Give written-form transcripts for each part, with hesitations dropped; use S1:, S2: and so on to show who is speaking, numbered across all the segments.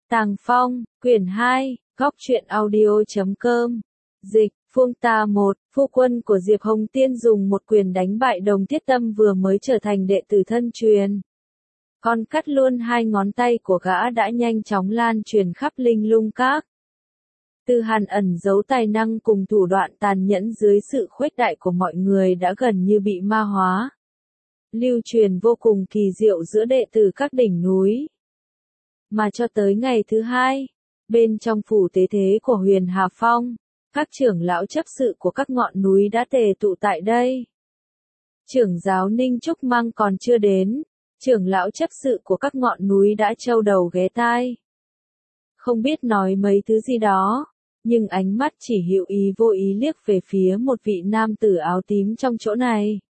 S1: Tàng Phong, quyển 2, góc truyện audio.com. Dịch, Phương Ta 1, phu quân của Diệp Hồng Tiên dùng một quyền đánh bại Đồng Thiết Tâm vừa mới trở thành đệ tử thân truyền. Còn cắt luôn hai ngón tay của gã đã nhanh chóng lan truyền khắp Linh Lung Các. Từ Hàn ẩn giấu tài năng cùng thủ đoạn tàn nhẫn dưới sự khuếch đại của mọi người đã gần như bị ma hóa. Lưu truyền vô cùng kỳ diệu giữa đệ tử các đỉnh núi. Mà cho tới ngày thứ hai, bên trong phủ tế thế của Huyền Hà Phong, các trưởng lão chấp sự của các ngọn núi đã tề tụ tại đây. Trưởng giáo Ninh Trúc Măng còn chưa đến, trưởng lão chấp sự của các ngọn núi đã trâu đầu ghé tai. Không biết nói mấy thứ gì đó, nhưng ánh mắt chỉ hữu ý vô ý liếc về phía một vị nam tử áo tím trong chỗ này.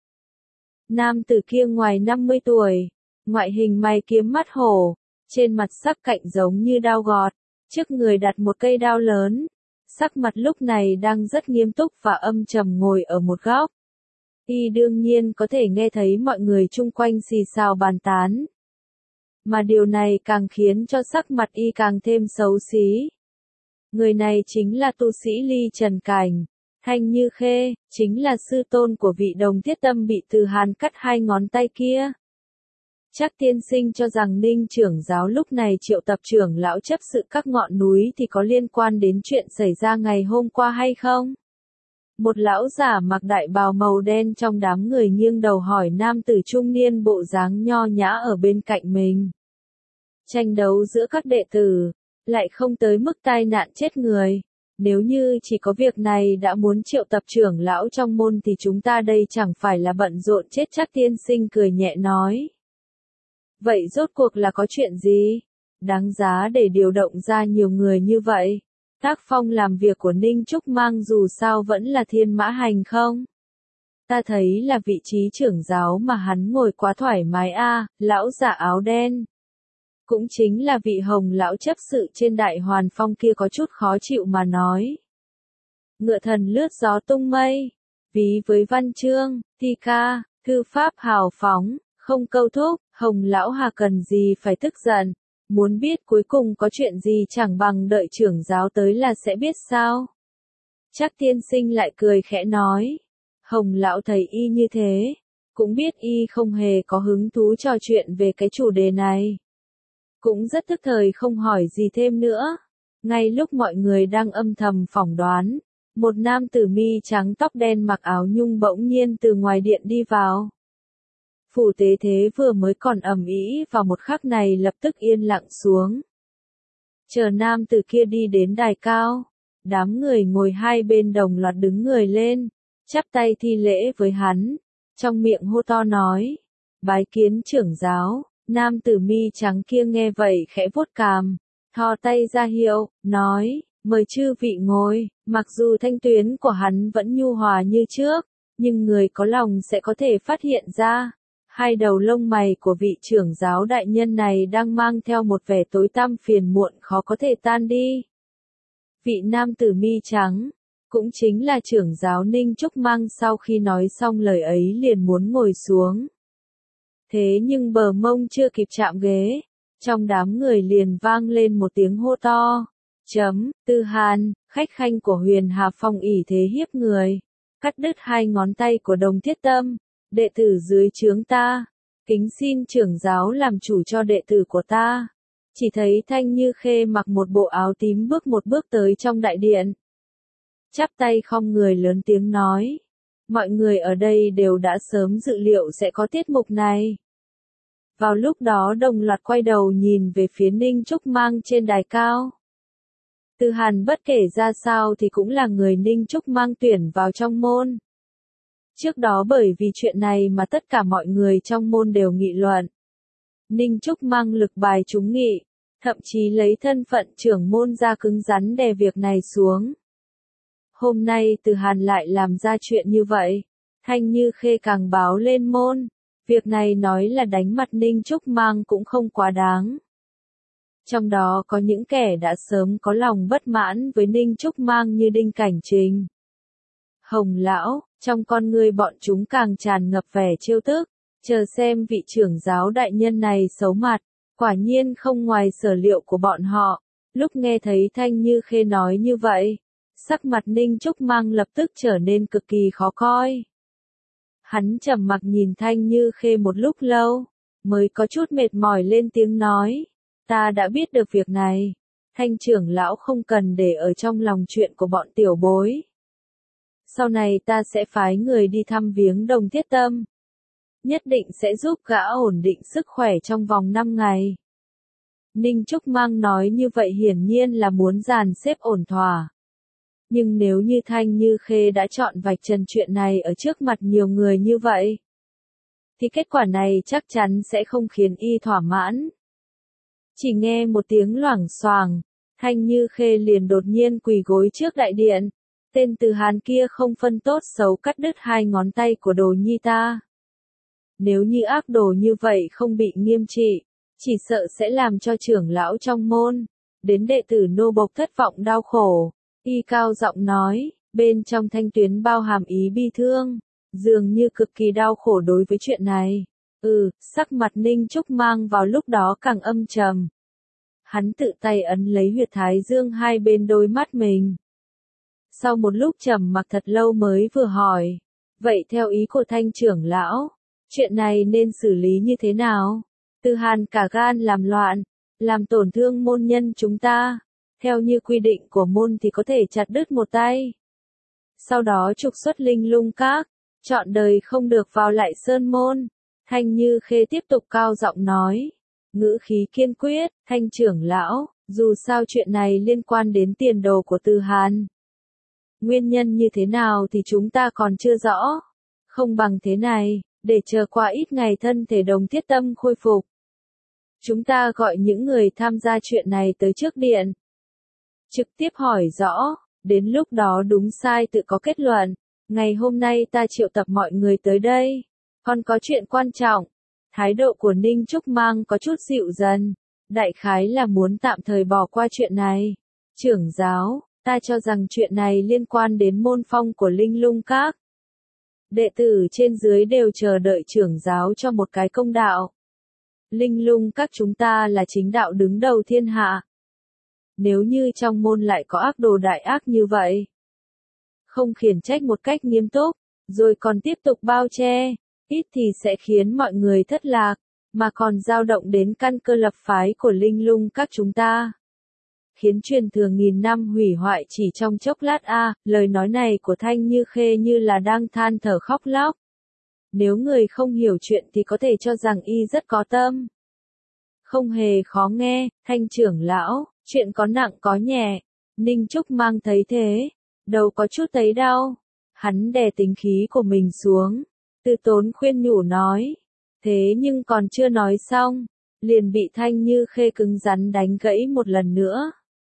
S1: Nam tử kia ngoài 50 tuổi, ngoại hình mày kiếm mắt hổ, trên mặt sắc cạnh giống như đao gọt, trước người đặt một cây đao lớn, sắc mặt lúc này đang rất nghiêm túc và âm trầm ngồi ở một góc. Y đương nhiên có thể nghe thấy mọi người chung quanh xì xào bàn tán. Mà điều này càng khiến cho sắc mặt Y càng thêm xấu xí. Người này chính là tu sĩ Ly Trần Cảnh, Thanh Như Khê, chính là sư tôn của vị Đồng Thiết Tâm bị Từ Hàn cắt hai ngón tay kia. Chắc tiên sinh cho rằng Ninh trưởng giáo lúc này triệu tập trưởng lão chấp sự các ngọn núi thì có liên quan đến chuyện xảy ra ngày hôm qua hay không? Một lão giả mặc đại bào màu đen trong đám người nghiêng đầu hỏi nam tử trung niên bộ dáng nho nhã ở bên cạnh mình. Tranh đấu giữa các đệ tử, lại không tới mức tai nạn chết người. Nếu như chỉ có việc này đã muốn triệu tập trưởng lão trong môn thì chúng ta đây chẳng phải là bận rộn chết chắc tiên sinh cười nhẹ nói. Vậy rốt cuộc là có chuyện gì? Đáng giá để điều động ra nhiều người như vậy? Tác phong làm việc của Ninh Trúc Mang dù sao vẫn là thiên mã hành không? Ta thấy là vị trí trưởng giáo mà hắn ngồi quá thoải mái lão giả áo đen. Cũng chính là vị Hồng lão chấp sự trên Đại Hoàn Phong kia có chút khó chịu mà nói. Ngựa thần lướt gió tung mây, ví với văn chương, thi ca, thư pháp hào phóng, không câu thúc, Hồng lão hà cần gì phải tức giận, muốn biết cuối cùng có chuyện gì chẳng bằng đợi trưởng giáo tới là sẽ biết sao. Chắc tiên sinh lại cười khẽ nói. Hồng lão thấy Y như thế, cũng biết Y không hề có hứng thú trò chuyện về cái chủ đề này. Cũng rất tức thời không hỏi gì thêm nữa. Ngay lúc mọi người đang âm thầm phỏng đoán, một nam tử mi trắng tóc đen mặc áo nhung bỗng nhiên từ ngoài điện đi vào. Phủ tế thế vừa mới còn ầm ĩ vào một khắc này lập tức yên lặng xuống. Chờ nam tử kia đi đến đài cao, đám người ngồi hai bên đồng loạt đứng người lên, chắp tay thi lễ với hắn, trong miệng hô to nói, bái kiến trưởng giáo. Nam tử mi trắng kia nghe vậy khẽ vuốt cằm, thò tay ra hiệu, nói, mời chư vị ngồi. Mặc dù thanh tuyến của hắn vẫn nhu hòa như trước, nhưng người có lòng sẽ có thể phát hiện ra, hai đầu lông mày của vị trưởng giáo đại nhân này đang mang theo một vẻ tối tăm phiền muộn khó có thể tan đi. Vị nam tử mi trắng, cũng chính là trưởng giáo Ninh Trúc Măng sau khi nói xong lời ấy liền muốn ngồi xuống. Thế nhưng bờ mông chưa kịp chạm ghế, trong đám người liền vang lên một tiếng hô to. Từ Hàn, khách khanh của Huyền Hà Phong ỷ thế hiếp người, cắt đứt hai ngón tay của Đồng Thiết Tâm, đệ tử dưới trướng ta, kính xin trưởng giáo làm chủ cho đệ tử của ta. Chỉ thấy Thanh Như Khê mặc một bộ áo tím bước một bước tới trong đại điện. Chắp tay khom người lớn tiếng nói. Mọi người ở đây đều đã sớm dự liệu sẽ có tiết mục này. Vào lúc đó đồng loạt quay đầu nhìn về phía Ninh Trúc Mang trên đài cao. Từ Hàn bất kể ra sao thì cũng là người Ninh Trúc Mang tuyển vào trong môn. Trước đó bởi vì chuyện này mà tất cả mọi người trong môn đều nghị luận. Ninh Trúc Mang lực bài trúng nghị, thậm chí lấy thân phận trưởng môn ra cứng rắn đè việc này xuống. Hôm nay Từ Hàn lại làm ra chuyện như vậy, Thanh Như Khê càng báo lên môn, việc này nói là đánh mặt Ninh Trúc Mang cũng không quá đáng. Trong đó có những kẻ đã sớm có lòng bất mãn với Ninh Trúc Mang như Đinh Cảnh Trình. Hồng lão, trong con ngươi bọn chúng càng tràn ngập vẻ trêu tức, chờ xem vị trưởng giáo đại nhân này xấu mặt, quả nhiên không ngoài sở liệu của bọn họ, Lúc nghe thấy Thanh Như Khê nói như vậy, sắc mặt Ninh Trúc Mang lập tức trở nên cực kỳ khó coi. Hắn trầm mặc nhìn Thanh Như Khê một lúc lâu, mới có chút mệt mỏi lên tiếng nói, ta đã biết được việc này, Thanh trưởng lão không cần để ở trong lòng chuyện của bọn tiểu bối. Sau này ta sẽ phái người đi thăm viếng Đồng Thiết Tâm, nhất định sẽ giúp gã ổn định sức khỏe trong vòng 5 ngày. Ninh Trúc Mang nói như vậy hiển nhiên là muốn dàn xếp ổn thỏa. Nhưng nếu như Thanh Như Khê đã chọn vạch trần chuyện này ở trước mặt nhiều người như vậy, thì kết quả này chắc chắn sẽ không khiến y thỏa mãn. Chỉ nghe một tiếng loảng xoảng, Thanh Như Khê liền đột nhiên quỳ gối trước đại điện. Tên Từ Hàn kia không phân tốt xấu cắt đứt 2 ngón tay của đồ nhi ta. Nếu như ác đồ như vậy không bị nghiêm trị, chỉ sợ sẽ làm cho trưởng lão trong môn, đến đệ tử nô bộc thất vọng đau khổ. Y cao giọng nói, bên trong thanh tuyến bao hàm ý bi thương, dường như cực kỳ đau khổ đối với chuyện này. Sắc mặt Ninh Trúc Mang vào lúc đó càng âm trầm. Hắn tự tay ấn lấy huyệt thái dương hai bên đôi mắt mình. Sau một lúc trầm mặc thật lâu mới vừa hỏi, vậy theo ý của Thanh trưởng lão, chuyện này nên xử lý như thế nào? Từ Hàn cả gan làm loạn, làm tổn thương môn nhân chúng ta. Theo như quy định của môn thì có thể chặt đứt một tay. Sau đó trục xuất Linh Lung Các, trọn đời không được vào lại sơn môn. Thanh Như Khê tiếp tục cao giọng nói, ngữ khí kiên quyết, Thanh trưởng lão, dù sao chuyện này liên quan đến tiền đồ của Từ Hàn. Nguyên nhân như thế nào thì chúng ta còn chưa rõ. Không bằng thế này, để chờ qua ít ngày thân thể Đồng Thiết Tâm khôi phục. Chúng ta gọi những người tham gia chuyện này tới trước điện. Trực tiếp hỏi rõ, đến lúc đó đúng sai tự có kết luận. Ngày hôm nay ta triệu tập mọi người tới đây. Còn có chuyện quan trọng. Thái độ của Ninh Trúc Mang có chút dịu dần. Đại khái là muốn tạm thời bỏ qua chuyện này. Trưởng giáo, ta cho rằng chuyện này liên quan đến môn phong của Linh Lung Các. Đệ tử trên dưới đều chờ đợi trưởng giáo cho một cái công đạo. Linh Lung Các chúng ta là chính đạo đứng đầu thiên hạ. Nếu như trong môn lại có ác đồ đại ác như vậy, không khiển trách một cách nghiêm túc, rồi còn tiếp tục bao che, ít thì sẽ khiến mọi người thất lạc, mà còn dao động đến căn cơ lập phái của Linh Lung Các chúng ta. Khiến truyền thừa nghìn năm hủy hoại chỉ trong chốc lát lời nói này của Thanh Như Khê như là đang than thở khóc lóc. Nếu người không hiểu chuyện thì có thể cho rằng y rất có tâm. Không hề khó nghe, Thanh trưởng lão, chuyện có nặng có nhẹ. Ninh Trúc Mang thấy thế, đầu có chút thấy đau. Hắn đè tính khí của mình xuống, từ tốn khuyên nhủ nói. Thế nhưng còn chưa nói xong, liền bị Thanh Như Khê cứng rắn đánh gãy một lần nữa.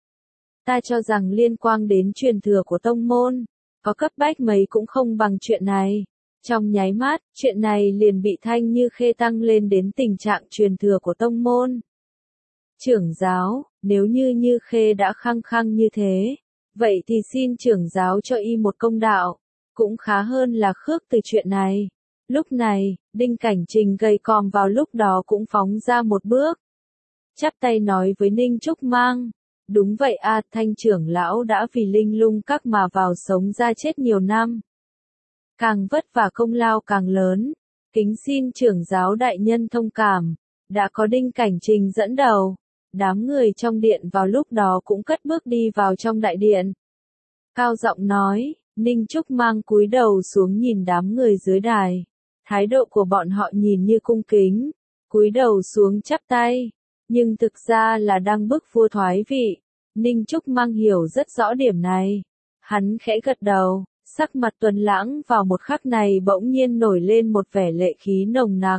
S1: Ta cho rằng liên quan đến truyền thừa của tông môn, có cấp bách mấy cũng không bằng chuyện này. Trong nháy mắt, chuyện này liền bị Thanh Như Khê tăng lên đến tình trạng truyền thừa của tông môn. Trưởng giáo, nếu như Khê đã khăng khăng như thế, vậy thì xin trưởng giáo cho y một công đạo, cũng khá hơn là khước từ chuyện này. Lúc này, Đinh Cảnh Trình gầy còm vào lúc đó cũng phóng ra một bước. Chắp tay nói với Ninh Trúc Mang, đúng vậy Thanh trưởng lão đã vì Linh Lung Các mà vào sống ra chết nhiều năm. Càng vất vả công lao càng lớn, kính xin trưởng giáo đại nhân thông cảm, đã có Đinh Cảnh Trình dẫn đầu. Đám người trong điện vào lúc đó cũng cất bước đi vào trong đại điện. Cao giọng nói, Ninh Trúc Mang cúi đầu xuống nhìn đám người dưới đài. Thái độ của bọn họ nhìn như cung kính, cúi đầu xuống chắp tay, nhưng thực ra là đang bức vua thoái vị. Ninh Trúc Mang hiểu rất rõ điểm này. Hắn khẽ gật đầu, sắc mặt Tuấn Lãng vào một khắc này bỗng nhiên nổi lên một vẻ lệ khí nồng nặc.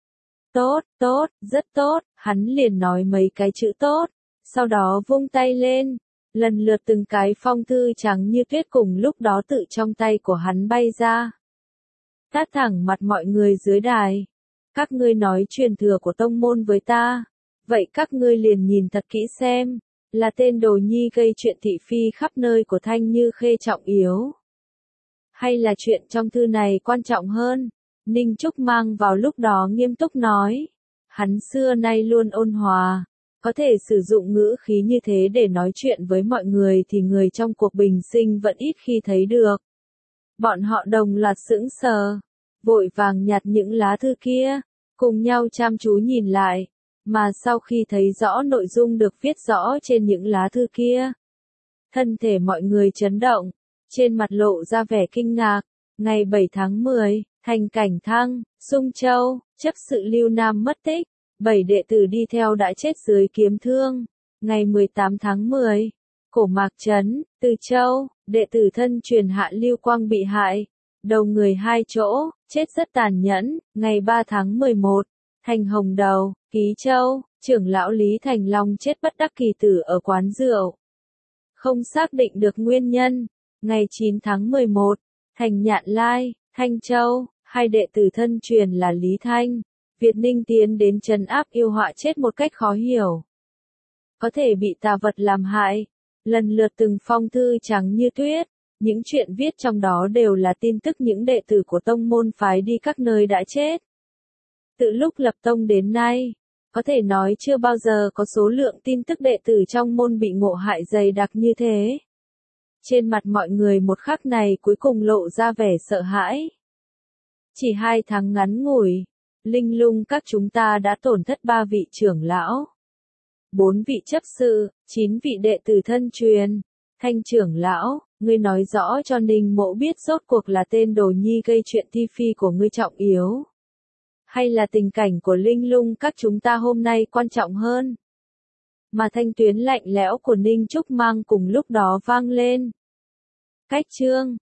S1: Tốt, rất tốt, hắn liền nói mấy cái chữ tốt, sau đó vung tay lên, lần lượt từng cái phong thư trắng như tuyết cùng lúc đó tự trong tay của hắn bay ra. Tát thẳng mặt mọi người dưới đài. Các ngươi nói truyền thừa của tông môn với ta, vậy các ngươi liền nhìn thật kỹ xem, là tên đồ nhi gây chuyện thị phi khắp nơi của Thanh Như Khê trọng yếu. Hay là chuyện trong thư này quan trọng hơn? Ninh Trúc Mang vào lúc đó nghiêm túc nói. Hắn xưa nay luôn ôn hòa, Có thể sử dụng ngữ khí như thế để nói chuyện với mọi người thì người trong cuộc bình sinh vẫn ít khi thấy được. Bọn họ đồng loạt sững sờ, vội vàng nhặt những lá thư kia, cùng nhau chăm chú nhìn lại, mà sau khi thấy rõ nội dung được viết rõ trên những lá thư kia, thân thể mọi người chấn động, trên mặt lộ ra vẻ kinh ngạc. Ngày 7 tháng 10, thành Cảnh Thăng, Sung Châu, chấp sự Lưu Nam mất tích, 7 đệ tử đi theo đã chết dưới kiếm thương. Ngày 18 tháng 10, Cổ Mạc Trấn, Từ Châu, đệ tử thân truyền Hạ Lưu Quang bị hại, đầu người 2 chỗ, chết rất tàn nhẫn. Ngày 3 tháng 11, thành Hồng Đầu, Ký Châu, trưởng lão Lý Thành Long chết bất đắc kỳ tử ở quán rượu. Không xác định được nguyên nhân. Ngày 9 tháng 11, thành Nhạn Lai, Thanh Châu, 2 đệ tử thân truyền là Lý Thanh, Việt Ninh tiến đến trấn áp yêu họa chết một cách khó hiểu. Có thể bị tà vật làm hại, lần lượt từng phong thư trắng như tuyết, những chuyện viết trong đó đều là tin tức những đệ tử của tông môn phái đi các nơi đã chết. Từ lúc lập tông đến nay, có thể nói chưa bao giờ có số lượng tin tức đệ tử trong môn bị ngộ hại dày đặc như thế. Trên mặt mọi người một khắc này cuối cùng lộ ra vẻ sợ hãi. Chỉ 2 tháng ngắn ngủi, Linh Lung các chúng ta đã tổn thất 3 vị trưởng lão, 4 vị chấp sự, 9 vị đệ tử thân truyền. Thanh trưởng lão, ngươi nói rõ cho Ninh Mộ biết rốt cuộc là tên đồ nhi gây chuyện thi phi của ngươi trọng yếu, hay là tình cảnh của Linh Lung các chúng ta hôm nay quan trọng hơn? Mà thanh tuyến lạnh lẽo của Ninh Trúc Mang cùng lúc đó vang lên. Cách chương